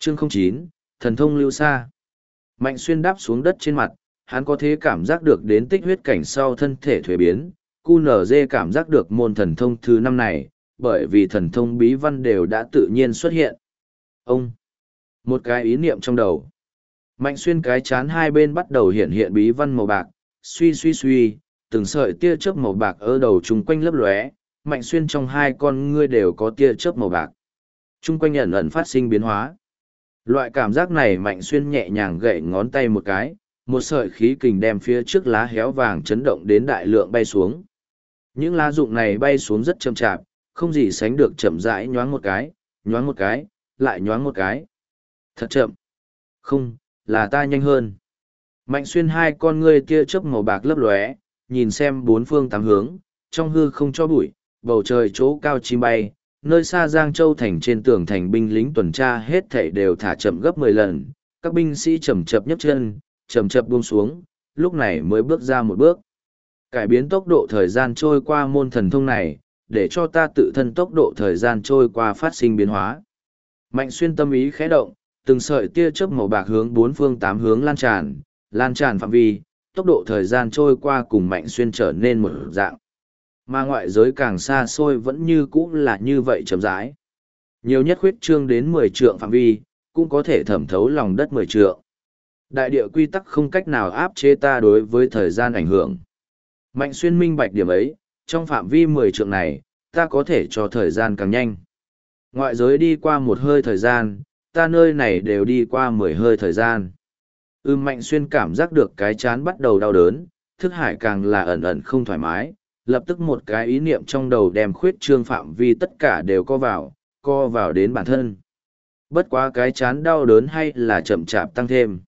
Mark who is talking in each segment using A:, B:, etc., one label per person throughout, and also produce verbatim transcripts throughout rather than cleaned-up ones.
A: Chương không chín, thần thông lưu xa. Mạnh Xuyên đáp xuống đất trên mặt, hắn có thể cảm giác được đến tích huyết cảnh sau thân thể thuế biến, cu nở dê cảm giác được môn thần thông thứ năm này, bởi vì thần thông bí văn đều đã tự nhiên xuất hiện. Ông! Một cái ý niệm trong đầu. Mạnh Xuyên cái chán hai bên bắt đầu hiện hiện bí văn màu bạc, suy suy suy, từng sợi tia chớp màu bạc ở đầu chung quanh lấp lóe, Mạnh Xuyên trong hai con ngươi đều có tia chớp màu bạc. Chung quanh ẩn ẩn phát sinh biến hóa. Loại cảm giác này Mạnh Xuyên nhẹ nhàng gậy ngón tay một cái, một sợi khí kình đem phía trước lá héo vàng chấn động đến đại lượng bay xuống. Những lá rụng này bay xuống rất chậm chạp, không gì sánh được chậm rãi nhoáng một cái, nhoáng một cái, lại nhoáng một cái. Thật chậm. Không, là ta nhanh hơn. Mạnh Xuyên hai con ngươi tia chớp màu bạc lấp lóe, nhìn xem bốn phương tám hướng, trong hư không cho bụi, bầu trời chỗ cao chim bay, nơi xa Giang Châu thành trên tường thành binh lính tuần tra hết thảy đều thả chậm gấp mười lần, các binh sĩ chậm chậm nhấc chân, chậm chậm buông xuống, lúc này mới bước ra một bước. Cải biến tốc độ thời gian trôi qua môn thần thông này, để cho ta tự thân tốc độ thời gian trôi qua phát sinh biến hóa. Mạnh Xuyên tâm ý khẽ động, từng sợi tia chớp màu bạc hướng bốn phương tám hướng lan tràn, lan tràn phạm vi, tốc độ thời gian trôi qua cùng Mạnh Xuyên trở nên một dạng. Mà ngoại giới càng xa xôi vẫn như cũ là như vậy chậm rãi. Nhiều nhất khuyết trương đến mười trượng phạm vi, cũng có thể thẩm thấu lòng đất mười trượng. Đại địa quy tắc không cách nào áp chế ta đối với thời gian ảnh hưởng. Mạnh Xuyên minh bạch điểm ấy, trong phạm vi mười trượng này, ta có thể cho thời gian càng nhanh. Ngoại giới đi qua một hơi thời gian, ta nơi này đều đi qua mười hơi thời gian. Ưm Mạnh Xuyên cảm giác được cái chán bắt đầu đau đớn, thức hải càng là ẩn ẩn không thoải mái, lập tức một cái ý niệm trong đầu đem khuyết trương phạm vi tất cả đều co vào, co vào đến bản thân. Bất quá cái chán đau đớn hay là chậm chạp tăng thêm.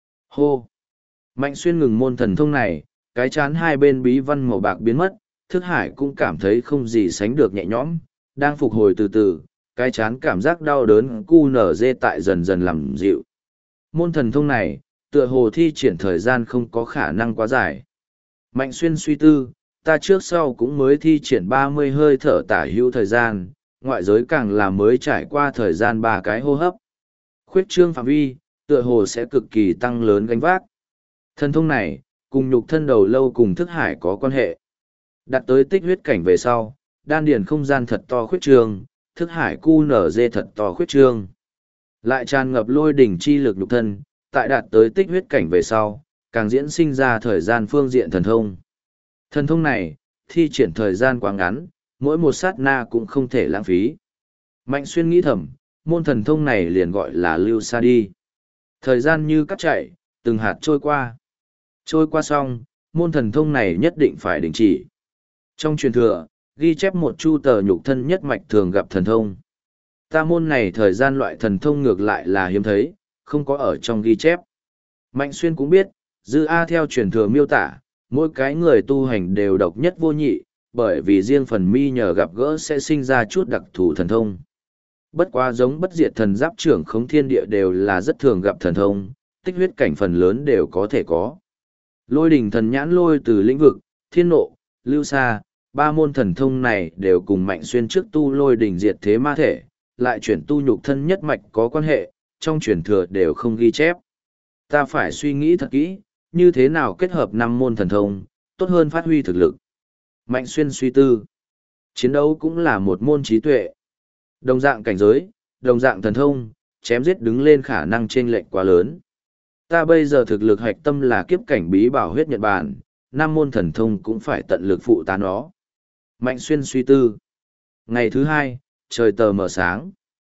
A: Hô! Mạnh Xuyên ngừng môn thần thông này, cái chán hai bên bí văn màu bạc biến mất, thức hải cũng cảm thấy không gì sánh được nhẹ nhõm, đang phục hồi từ từ, cái chán cảm giác đau đớn cu nở dê tại dần dần làm dịu. Môn thần thông này, tựa hồ thi triển thời gian không có khả năng quá dài. Mạnh Xuyên suy tư, ta trước sau cũng mới thi triển ba mươi hơi thở tả hữu thời gian, ngoại giới càng là mới trải qua thời gian ba cái hô hấp. Khuyết trương phạm vi, tựa hồ sẽ cực kỳ tăng lớn gánh vác. Thần thông này, cùng nhục thân đầu lâu cùng thức hải có quan hệ. Đặt tới tích huyết cảnh về sau, đan điền không gian thật to khuyết trương, thức hải cu nở dê thật to khuyết trương. Lại tràn ngập lôi đỉnh chi lực nhục thân, tại đạt tới tích huyết cảnh về sau, càng diễn sinh ra thời gian phương diện thần thông. Thần thông này, thi triển thời gian quá ngắn, mỗi một sát na cũng không thể lãng phí. Mạnh Xuyên nghĩ thầm, môn thần thông này liền gọi là lưu xa đi. Thời gian như cắt chạy, từng hạt trôi qua. Trôi qua xong, môn thần thông này nhất định phải đình chỉ. Trong truyền thừa, ghi chép một chu tờ nhục thân nhất mạch thường gặp thần thông. Ta môn này thời gian loại thần thông ngược lại là hiếm thấy, không có ở trong ghi chép. Mạnh Xuyên cũng biết, Dư A theo truyền thừa miêu tả, mỗi cái người tu hành đều độc nhất vô nhị, bởi vì riêng phần mi nhờ gặp gỡ sẽ sinh ra chút đặc thù thần thông. Bất quá giống bất diệt thần giáp trưởng khống thiên địa đều là rất thường gặp thần thông, tích huyết cảnh phần lớn đều có thể có. Lôi đỉnh thần nhãn lôi từ lĩnh vực, thiên nộ, lưu xa, ba môn thần thông này đều cùng Mạnh Xuyên trước tu lôi đỉnh diệt thế ma thể, lại chuyển tu nhục thân nhất mạch có quan hệ, trong truyền thừa đều không ghi chép. Ta phải suy nghĩ thật kỹ, như thế nào kết hợp năm môn thần thông, tốt hơn phát huy thực lực. Mạnh Xuyên suy tư. Chiến đấu cũng là một môn trí tuệ. Đồng dạng cảnh giới, đồng dạng thần thông, chém giết đứng lên khả năng chênh lệch quá lớn. Ta bây giờ thực lực hạch tâm là kiếp cảnh bí bảo huyết Nhật Bản, năm môn thần thông cũng phải tận lực phụ tá nó. Mạnh Xuyên suy tư. Ngày thứ hai, trời tờ mờ sáng.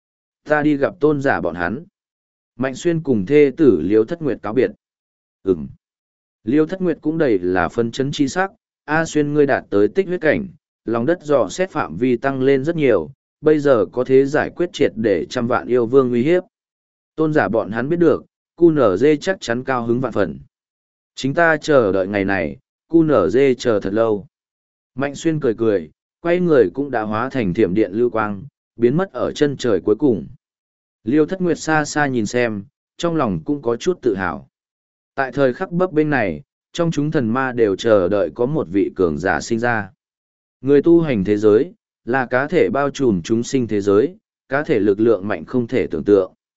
A: Ta đi gặp tôn giả bọn hắn. Mạnh Xuyên cùng thê tử Liêu Thất Nguyệt cáo biệt. Ừm. Liêu Thất Nguyệt cũng đầy là phân chấn chi sắc. A Xuyên ngươi đạt tới tích huyết cảnh, lòng đất dò xét phạm vi tăng lên rất nhiều, bây giờ có thể giải quyết triệt để trăm vạn yêu vương uy hiếp. Tôn giả bọn hắn biết được, cu nở dê chắc chắn cao hứng vạn phần. Chính ta chờ đợi ngày này, cu nở dê chờ thật lâu. Mạnh Xuyên cười cười, quay người cũng đã hóa thành thiểm điện lưu quang, biến mất ở chân trời cuối cùng. Liêu Thất Nguyệt xa xa nhìn xem, trong lòng cũng có chút tự hào. Tại thời khắc bấp bênh này, trong chúng thần ma đều chờ đợi có một vị cường giả sinh ra. Người tu hành thế giới, là cá thể bao trùm chúng sinh thế giới, cá thể lực lượng mạnh không thể tưởng tượng.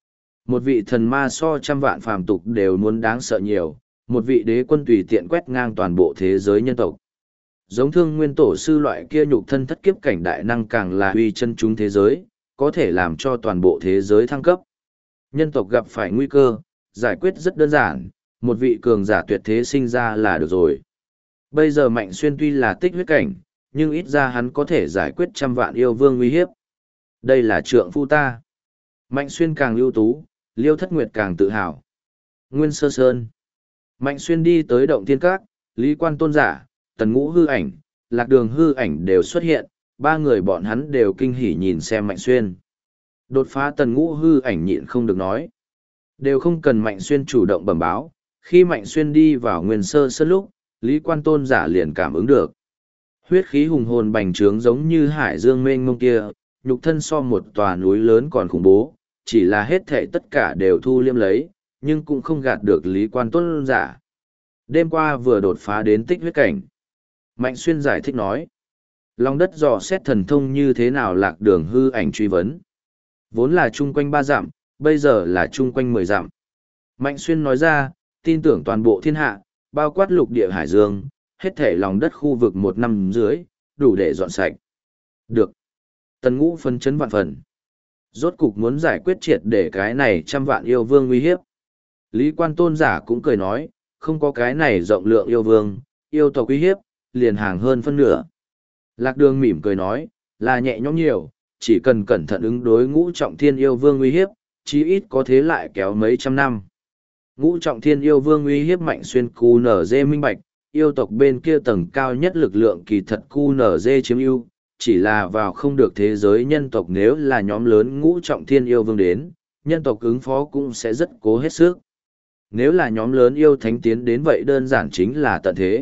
A: Một vị thần ma so trăm vạn phàm tục đều muốn đáng sợ nhiều, một vị đế quân tùy tiện quét ngang toàn bộ thế giới nhân tộc. Giống Thương Nguyên tổ sư loại kia nhục thân thất kiếp cảnh đại năng càng là uy chân chúng thế giới, có thể làm cho toàn bộ thế giới thăng cấp. Nhân tộc gặp phải nguy cơ, giải quyết rất đơn giản, một vị cường giả tuyệt thế sinh ra là được rồi. Bây giờ Mạnh Xuyên tuy là tích huyết cảnh, nhưng ít ra hắn có thể giải quyết trăm vạn yêu vương uy hiếp. Đây là trượng phu ta. Mạnh Xuyên càng ưu tú, Liêu Thất Nguyệt càng tự hào. Nguyên Sơ Sơn. Mạnh Xuyên đi tới động thiên các, Lý Quan Tôn giả, Tần Ngũ hư ảnh, Lạc Đường hư ảnh đều xuất hiện, ba người bọn hắn đều kinh hỉ nhìn xem Mạnh Xuyên. Đột phá Tần Ngũ hư ảnh nhịn không được nói. Đều không cần Mạnh Xuyên chủ động bẩm báo, khi Mạnh Xuyên đi vào Nguyên Sơ Sơn lúc, Lý Quan Tôn giả liền cảm ứng được. Huyết khí hùng hồn bành trướng giống như hải dương mênh mông kia, nhục thân so một tòa núi lớn còn khủng bố, chỉ là hết thệ tất cả đều thu liêm lấy, nhưng cũng không gạt được Lý Quan Tôn giả. Đêm qua vừa đột phá đến tích huyết cảnh. Mạnh Xuyên giải thích nói. Lòng đất dò xét thần thông như thế nào Lạc Đường hư ảnh truy vấn. Vốn là chung quanh ba dặm, bây giờ là chung quanh mười dặm. Mạnh Xuyên nói ra, tin tưởng toàn bộ thiên hạ, bao quát lục địa hải dương, hết thể lòng đất khu vực một năm dưới, đủ để dọn sạch. Được. Tần Ngũ phân chấn vạn phần. Rốt cục muốn giải quyết triệt để cái này trăm vạn yêu vương uy hiếp. Lý Quan Tôn giả cũng cười nói, không có cái này rộng lượng yêu vương, yêu tộc uy hiếp, liền hàng hơn phân nửa. Lạc Đường mỉm cười nói, là nhẹ nhõm nhiều, chỉ cần cẩn thận ứng đối ngũ trọng thiên yêu vương uy hiếp, chí ít có thế lại kéo mấy trăm năm. Ngũ trọng thiên yêu vương uy hiếp Mạnh Xuyên cu nở dê minh bạch, yêu tộc bên kia tầng cao nhất lực lượng kỳ thật cu nở dê chiếm ưu, chỉ là vào không được thế giới nhân tộc nếu là nhóm lớn ngũ trọng thiên yêu vương đến, nhân tộc ứng phó cũng sẽ rất cố hết sức. Nếu là nhóm lớn yêu thánh tiến đến vậy đơn giản chính là tận thế.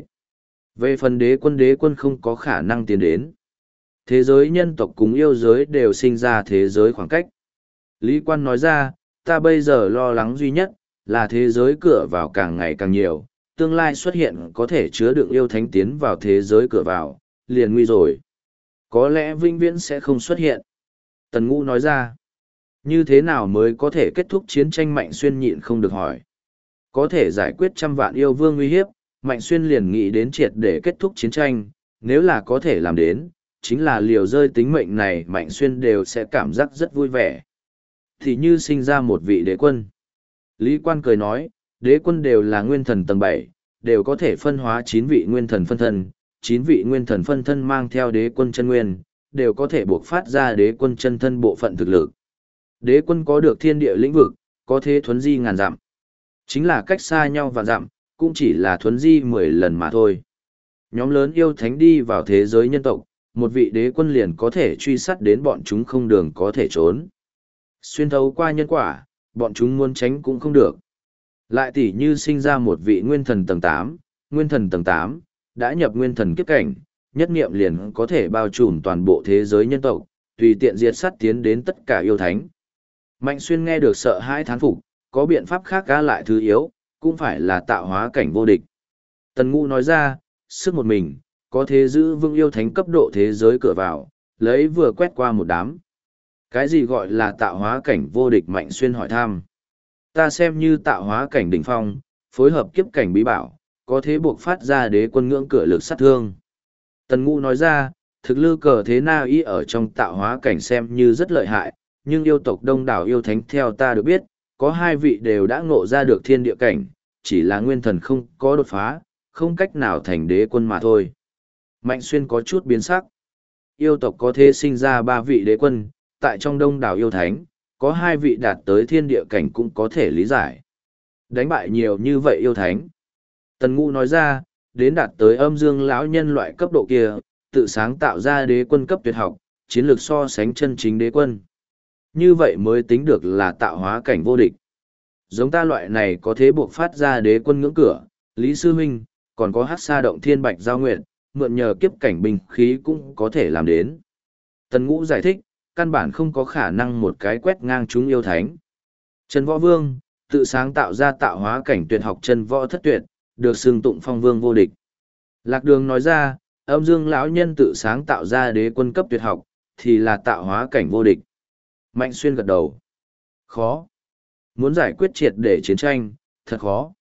A: Về phần đế quân đế quân không có khả năng tiến đến. Thế giới nhân tộc cùng yêu giới đều sinh ra thế giới khoảng cách. Lý Quan nói ra, ta bây giờ lo lắng duy nhất, là thế giới cửa vào càng ngày càng nhiều, tương lai xuất hiện có thể chứa đựng yêu thánh tiến vào thế giới cửa vào, liền nguy rồi. Có lẽ vĩnh viễn sẽ không xuất hiện. Tần Ngũ nói ra, như thế nào mới có thể kết thúc chiến tranh Mạnh Xuyên nhịn không được hỏi. Có thể giải quyết trăm vạn yêu vương uy hiếp, Mạnh Xuyên liền nghĩ đến triệt để kết thúc chiến tranh, nếu là có thể làm đến, chính là liều rơi tính mệnh này Mạnh Xuyên đều sẽ cảm giác rất vui vẻ. Thì như sinh ra một vị đế quân. Lý Quan cười nói, đế quân đều là nguyên thần tầng bảy, đều có thể phân hóa chín vị nguyên thần phân thân, chín vị nguyên thần phân thân mang theo đế quân chân nguyên, đều có thể buộc phát ra đế quân chân thân bộ phận thực lực. Đế quân có được thiên địa lĩnh vực, có thế thuấn di ngàn dặm. Chính là cách xa nhau và dặm, cũng chỉ là thuấn di mười lần mà thôi. Nhóm lớn yêu thánh đi vào thế giới nhân tộc, một vị đế quân liền có thể truy sát đến bọn chúng không đường có thể trốn. Xuyên thấu qua nhân quả, bọn chúng muốn tránh cũng không được. Lại tỉ như sinh ra một vị nguyên thần tầng tám, nguyên thần tầng tám, đã nhập nguyên thần kiếp cảnh, nhất niệm liền có thể bao trùm toàn bộ thế giới nhân tộc, tùy tiện diệt sát tiến đến tất cả yêu thánh. Mạnh Xuyên nghe được sợ hãi thán phục, có biện pháp khác gã lại thứ yếu, cũng phải là tạo hóa cảnh vô địch. Tần Ngũ nói ra, sức một mình, có thể giữ vững yêu thánh cấp độ thế giới cửa vào, lấy vừa quét qua một đám. Cái gì gọi là tạo hóa cảnh vô địch? Mạnh Xuyên hỏi thăm. Ta xem như tạo hóa cảnh đỉnh phong, phối hợp kiếp cảnh bí bảo, có thể buộc phát ra đế quân ngưỡng cửa lực sát thương. Tần Ngũ nói ra, thực lư cờ thế na ý ở trong tạo hóa cảnh xem như rất lợi hại, nhưng yêu tộc đông đảo yêu thánh theo ta được biết, có hai vị đều đã ngộ ra được thiên địa cảnh, chỉ là nguyên thần không có đột phá, không cách nào thành đế quân mà thôi. Mạnh Xuyên có chút biến sắc. Yêu tộc có thể sinh ra ba vị đế quân, tại trong đông đảo yêu thánh, có hai vị đạt tới thiên địa cảnh cũng có thể lý giải. Đánh bại nhiều như vậy yêu thánh. Tần Ngũ nói ra, đến đạt tới âm dương lão nhân loại cấp độ kia, tự sáng tạo ra đế quân cấp tuyệt học, chiến lược so sánh chân chính đế quân. Như vậy mới tính được là tạo hóa cảnh vô địch. Giống ta loại này có thể buộc phát ra đế quân ngưỡng cửa, Lý Sư Minh, còn có hát sa động thiên bạch giao nguyện, mượn nhờ kiếp cảnh binh khí cũng có thể làm đến. Tần Ngũ giải thích, căn bản không có khả năng một cái quét ngang chúng yêu thánh. Trần Võ Vương, tự sáng tạo ra tạo hóa cảnh tuyệt học Trần Võ thất tuyệt, được xưng tụng phong vương vô địch. Lạc Đường nói ra, âm dương lão nhân tự sáng tạo ra đế quân cấp tuyệt học, thì là tạo hóa cảnh vô địch. Mạnh Xuyên gật đầu. Khó. Muốn giải quyết triệt để chiến tranh, thật khó.